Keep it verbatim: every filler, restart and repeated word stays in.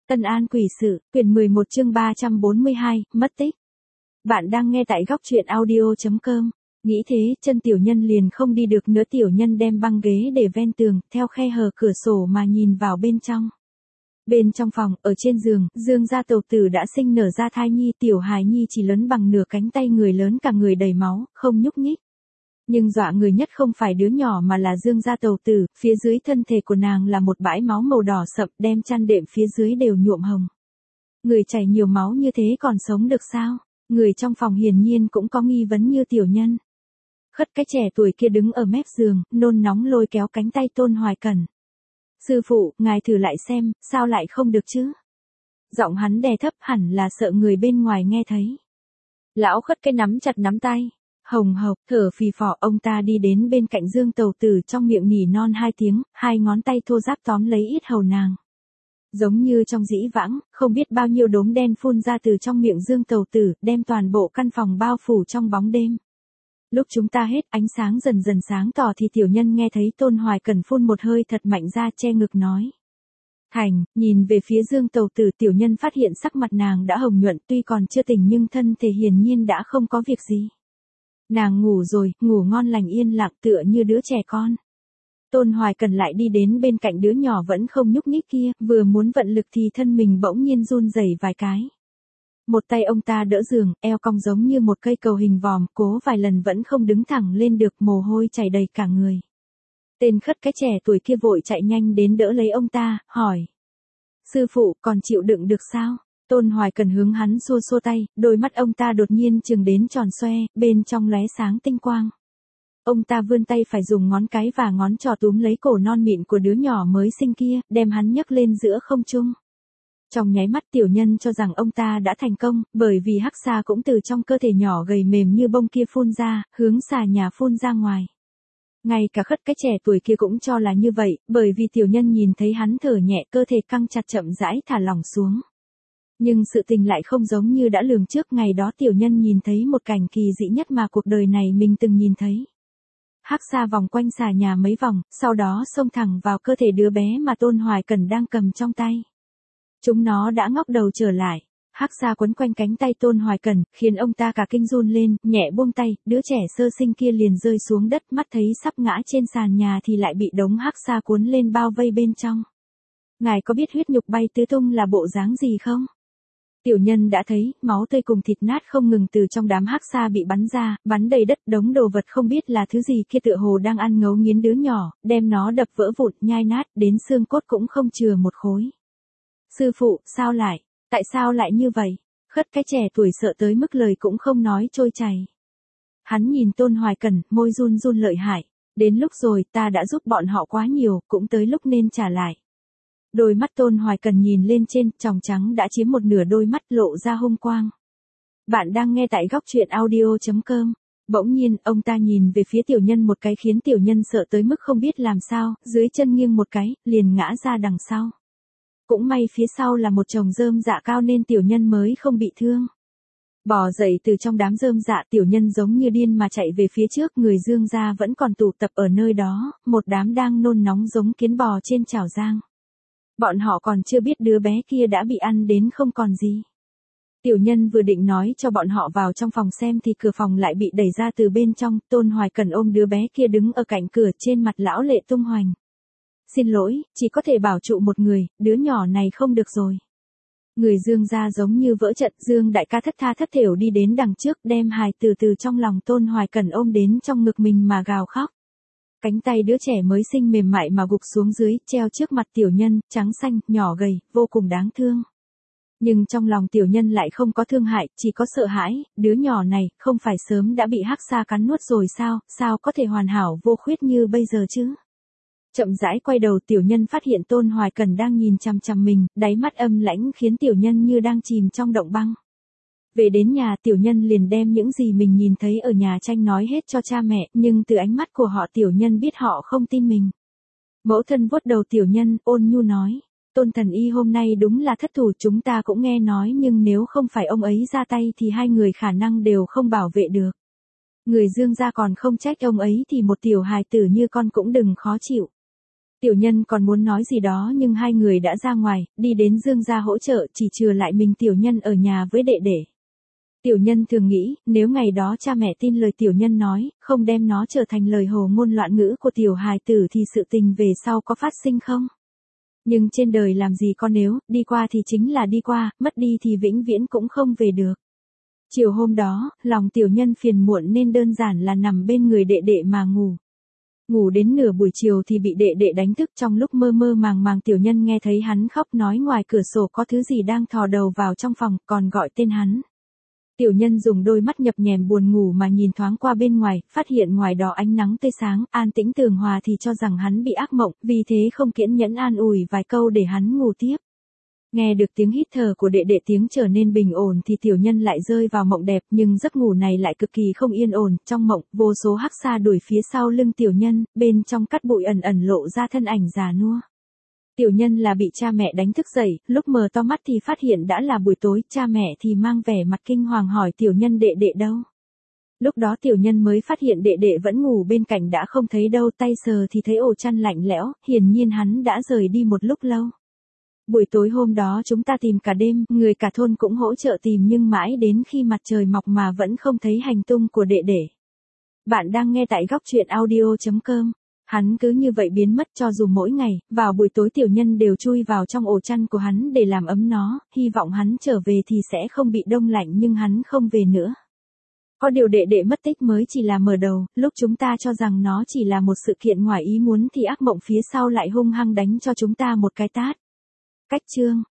Tân An quỷ sự, quyển mười một chương ba trăm bốn mươi hai, mất tích. Bạn đang nghe tại góc truyện audio chấm com. Nghĩ thế, chân tiểu nhân liền không đi được nữa, tiểu nhân đem băng ghế để ven tường, theo khe hở cửa sổ mà nhìn vào bên trong. Bên trong phòng, ở trên giường, Dương gia tẩu tử đã sinh nở ra thai nhi, tiểu hài nhi chỉ lớn bằng nửa cánh tay người, lớn cả người đầy máu, không nhúc nhích. Nhưng dọa người nhất không phải đứa nhỏ mà là Dương gia tẩu tử, phía dưới thân thể của nàng là một bãi máu màu đỏ sậm, đem chăn đệm phía dưới đều nhuộm hồng. Người chảy nhiều máu như thế còn sống được sao? Người trong phòng hiển nhiên cũng có nghi vấn như tiểu nhân. Khất cái trẻ tuổi kia đứng ở mép giường, nôn nóng lôi kéo cánh tay Tôn Hoài Cẩn. Sư phụ, ngài thử lại xem, sao lại không được chứ? Giọng hắn đè thấp, hẳn là sợ người bên ngoài nghe thấy. Lão khất cái nắm chặt nắm tay. Hồng hộc, thở phì phò, ông ta đi đến bên cạnh Dương tẩu tử, trong miệng nỉ non hai tiếng, hai ngón tay thô ráp tóm lấy yết hầu nàng. Giống như trong dĩ vãng, không biết bao nhiêu đốm đen phun ra từ trong miệng Dương tẩu tử, đem toàn bộ căn phòng bao phủ trong bóng đêm. Lúc chúng ta hết, ánh sáng dần dần sáng tỏ thì tiểu nhân nghe thấy Tôn Hoài Cẩn phun một hơi thật mạnh ra, che ngực nói. Thành, nhìn về phía Dương tẩu tử, tiểu nhân phát hiện sắc mặt nàng đã hồng nhuận, tuy còn chưa tỉnh nhưng thân thể hiển nhiên đã không có việc gì. Nàng ngủ rồi, ngủ ngon lành yên lặng tựa như đứa trẻ con. Tôn Hoài Cẩn lại đi đến bên cạnh đứa nhỏ vẫn không nhúc nhích kia, vừa muốn vận lực thì thân mình bỗng nhiên run rẩy vài cái. Một tay ông ta đỡ giường, eo cong giống như một cây cầu hình vòm, cố vài lần vẫn không đứng thẳng lên được, mồ hôi chảy đầy cả người. Tên khất cái trẻ tuổi kia vội chạy nhanh đến đỡ lấy ông ta, hỏi. Sư phụ, còn chịu đựng được sao? Tôn Hoài Cẩn hướng hắn xua xua tay, đôi mắt ông ta đột nhiên trừng đến tròn xoe, bên trong lóe sáng tinh quang. Ông ta vươn tay phải dùng ngón cái và ngón trỏ túm lấy cổ non mịn của đứa nhỏ mới sinh kia, đem hắn nhấc lên giữa không trung. Trong nháy mắt tiểu nhân cho rằng ông ta đã thành công, bởi vì hắc xà cũng từ trong cơ thể nhỏ gầy mềm như bông kia phun ra, hướng xà nhà phun ra ngoài. Ngay cả khất cái trẻ tuổi kia cũng cho là như vậy, bởi vì tiểu nhân nhìn thấy hắn thở nhẹ, cơ thể căng chặt chậm rãi thả lỏng xuống. Nhưng sự tình lại không giống như đã lường trước, ngày đó tiểu nhân nhìn thấy một cảnh kỳ dị nhất mà cuộc đời này mình từng nhìn thấy. Hắc xà vòng quanh xà nhà mấy vòng, sau đó xông thẳng vào cơ thể đứa bé mà Tôn Hoài Cẩn đang cầm trong tay. Chúng nó đã ngóc đầu trở lại. Hắc xà quấn quanh cánh tay Tôn Hoài Cẩn, khiến ông ta cả kinh run lên, nhẹ buông tay, đứa trẻ sơ sinh kia liền rơi xuống đất, mắt thấy sắp ngã trên sàn nhà thì lại bị đống hắc xà cuốn lên bao vây bên trong. Ngài có biết huyết nhục bay tứ tung là bộ dáng gì không? Tiểu nhân đã thấy, máu tươi cùng thịt nát không ngừng từ trong đám hắc xà bị bắn ra, bắn đầy đất, đống đồ vật không biết là thứ gì kia tựa hồ đang ăn ngấu nghiến đứa nhỏ, đem nó đập vỡ vụn, nhai nát, đến xương cốt cũng không chừa một khối. Sư phụ, sao lại, tại sao lại như vậy? Khất cái trẻ tuổi sợ tới mức lời cũng không nói trôi chảy. Hắn nhìn Tôn Hoài Cẩn, môi run run lợi hại. Đến lúc rồi, ta đã giúp bọn họ quá nhiều, cũng tới lúc nên trả lại. Đôi mắt Tôn Hoài Cẩn nhìn lên trên, tròng trắng đã chiếm một nửa đôi mắt, lộ ra hung quang. Bạn đang nghe tại góc truyện audio chấm com. Bỗng nhiên, ông ta nhìn về phía tiểu nhân một cái khiến tiểu nhân sợ tới mức không biết làm sao, dưới chân nghiêng một cái, liền ngã ra đằng sau. Cũng may phía sau là một chồng rơm dạ cao nên tiểu nhân mới không bị thương. Bò dậy từ trong đám rơm dạ, tiểu nhân giống như điên mà chạy về phía trước, người Dương gia vẫn còn tụ tập ở nơi đó, một đám đang nôn nóng giống kiến bò trên chảo rang. Bọn họ còn chưa biết đứa bé kia đã bị ăn đến không còn gì. Tiểu nhân vừa định nói cho bọn họ vào trong phòng xem thì cửa phòng lại bị đẩy ra từ bên trong, Tôn Hoài Cẩn ôm đứa bé kia đứng ở cạnh cửa, trên mặt lão lệ tung hoành. Xin lỗi, chỉ có thể bảo trụ một người, đứa nhỏ này không được rồi. Người Dương gia giống như vỡ trận, Dương đại ca thất tha thất thểu đi đến đằng trước, đem hài từ từ trong lòng Tôn Hoài Cẩn ôm đến trong ngực mình mà gào khóc. Cánh tay đứa trẻ mới sinh mềm mại mà gục xuống dưới, treo trước mặt tiểu nhân, trắng xanh, nhỏ gầy, vô cùng đáng thương. Nhưng trong lòng tiểu nhân lại không có thương hại, chỉ có sợ hãi, đứa nhỏ này, không phải sớm đã bị hắc xà cắn nuốt rồi sao, sao có thể hoàn hảo vô khuyết như bây giờ chứ? Chậm rãi quay đầu, tiểu nhân phát hiện Tôn Hoài Cẩn đang nhìn chằm chằm mình, đáy mắt âm lãnh khiến tiểu nhân như đang chìm trong động băng. Về đến nhà, tiểu nhân liền đem những gì mình nhìn thấy ở nhà tranh nói hết cho cha mẹ, nhưng từ ánh mắt của họ tiểu nhân biết họ không tin mình. Mẫu thân vuốt đầu tiểu nhân, ôn nhu nói, Tôn thần y hôm nay đúng là thất thủ, chúng ta cũng nghe nói, nhưng nếu không phải ông ấy ra tay thì hai người khả năng đều không bảo vệ được. Người Dương gia còn không trách ông ấy thì một tiểu hài tử như con cũng đừng khó chịu. Tiểu nhân còn muốn nói gì đó nhưng hai người đã ra ngoài, đi đến Dương gia hỗ trợ, chỉ chừa lại mình tiểu nhân ở nhà với đệ đệ. Tiểu nhân thường nghĩ, nếu ngày đó cha mẹ tin lời tiểu nhân nói, không đem nó trở thành lời hồ ngôn loạn ngữ của tiểu hài tử thì sự tình về sau có phát sinh không? Nhưng trên đời làm gì có nếu, đi qua thì chính là đi qua, mất đi thì vĩnh viễn cũng không về được. Chiều hôm đó, lòng tiểu nhân phiền muộn nên đơn giản là nằm bên người đệ đệ mà ngủ. Ngủ đến nửa buổi chiều thì bị đệ đệ đánh thức, trong lúc mơ mơ màng màng tiểu nhân nghe thấy hắn khóc nói ngoài cửa sổ có thứ gì đang thò đầu vào trong phòng, còn gọi tên hắn. Tiểu nhân dùng đôi mắt nhập nhèm buồn ngủ mà nhìn thoáng qua bên ngoài, phát hiện ngoài đó ánh nắng tươi sáng, an tĩnh tường hòa thì cho rằng hắn bị ác mộng, vì thế không kiên nhẫn an ủi vài câu để hắn ngủ tiếp. Nghe được tiếng hít thở của đệ đệ tiếng trở nên bình ổn thì tiểu nhân lại rơi vào mộng đẹp, nhưng giấc ngủ này lại cực kỳ không yên ổn, trong mộng, vô số hắc xa đuổi phía sau lưng tiểu nhân, bên trong cát bụi ẩn ẩn lộ ra thân ảnh già nua. Tiểu nhân là bị cha mẹ đánh thức dậy, lúc mở to mắt thì phát hiện đã là buổi tối, cha mẹ thì mang vẻ mặt kinh hoàng hỏi tiểu nhân đệ đệ đâu. Lúc đó tiểu nhân mới phát hiện đệ đệ vẫn ngủ bên cạnh đã không thấy đâu, tay sờ thì thấy ổ chăn lạnh lẽo, hiển nhiên hắn đã rời đi một lúc lâu. Buổi tối hôm đó chúng ta tìm cả đêm, người cả thôn cũng hỗ trợ tìm nhưng mãi đến khi mặt trời mọc mà vẫn không thấy hành tung của đệ đệ. Bạn đang nghe tại góc truyện audio chấm com. Hắn cứ như vậy biến mất, cho dù mỗi ngày, vào buổi tối tiểu nhân đều chui vào trong ổ chăn của hắn để làm ấm nó, hy vọng hắn trở về thì sẽ không bị đông lạnh nhưng hắn không về nữa. Có điều đệ đệ mất tích mới chỉ là mở đầu, lúc chúng ta cho rằng nó chỉ là một sự kiện ngoài ý muốn thì ác mộng phía sau lại hung hăng đánh cho chúng ta một cái tát. Cách chương